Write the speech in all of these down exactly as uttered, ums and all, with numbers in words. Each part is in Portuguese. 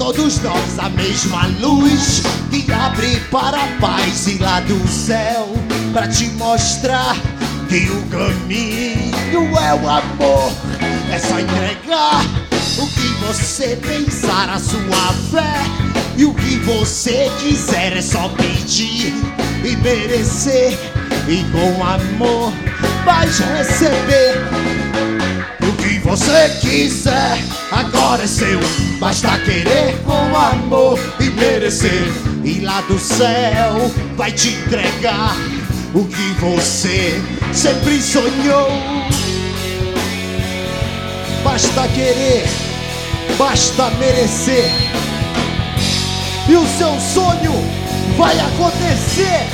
todos nós a mesma luz que abre para a paz e lá do céu, pra te mostrar que o caminho é o amor. É só entregar o que você pensar, a sua fé, e o que você quiser é só pedir e merecer, e com amor vais receber. O que você quiser agora é seu, basta querer com amor e merecer, e lá do céu vai te entregar o que você sempre sonhou. Basta querer, basta merecer, e o seu sonho vai acontecer.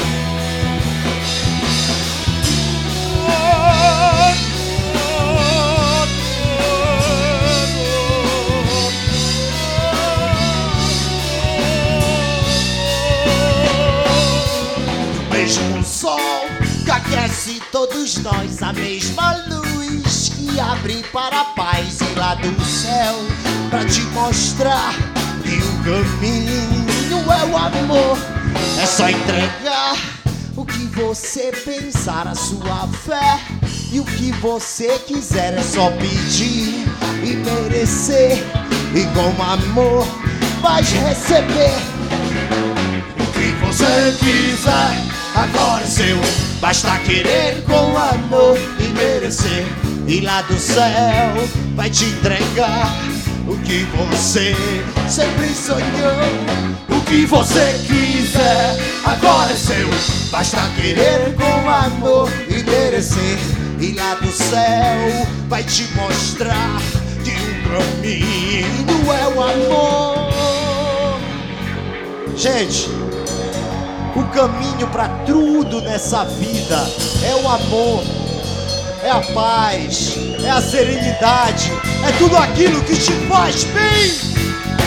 Mesmo sol que aquece todos nós, a mesma luz que abre para a paz e lá do céu, pra te mostrar que o caminho é o amor. É só entregar o que você pensar, a sua fé, e o que você quiser é só pedir e merecer, e com amor vais receber. O que você quiser agora é seu, basta querer com amor e merecer, e lá do céu vai te entregar o que você sempre sonhou. O que você quiser agora é seu, basta querer com amor e merecer, e lá do céu vai te mostrar que o caminho é o amor. Gente, o caminho para tudo nessa vida é o amor, é a paz, é a serenidade, é tudo aquilo que te faz bem.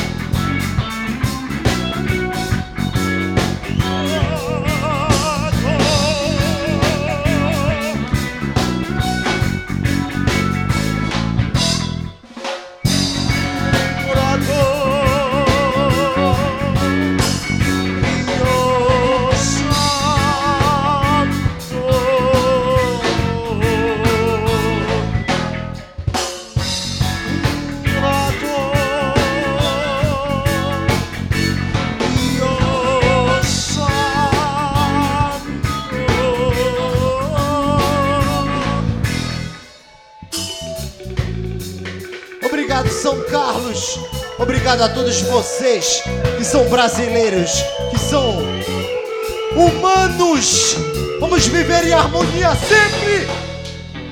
Obrigado, São Carlos. Obrigado a todos vocês que são brasileiros, que são humanos. Vamos viver em harmonia sempre.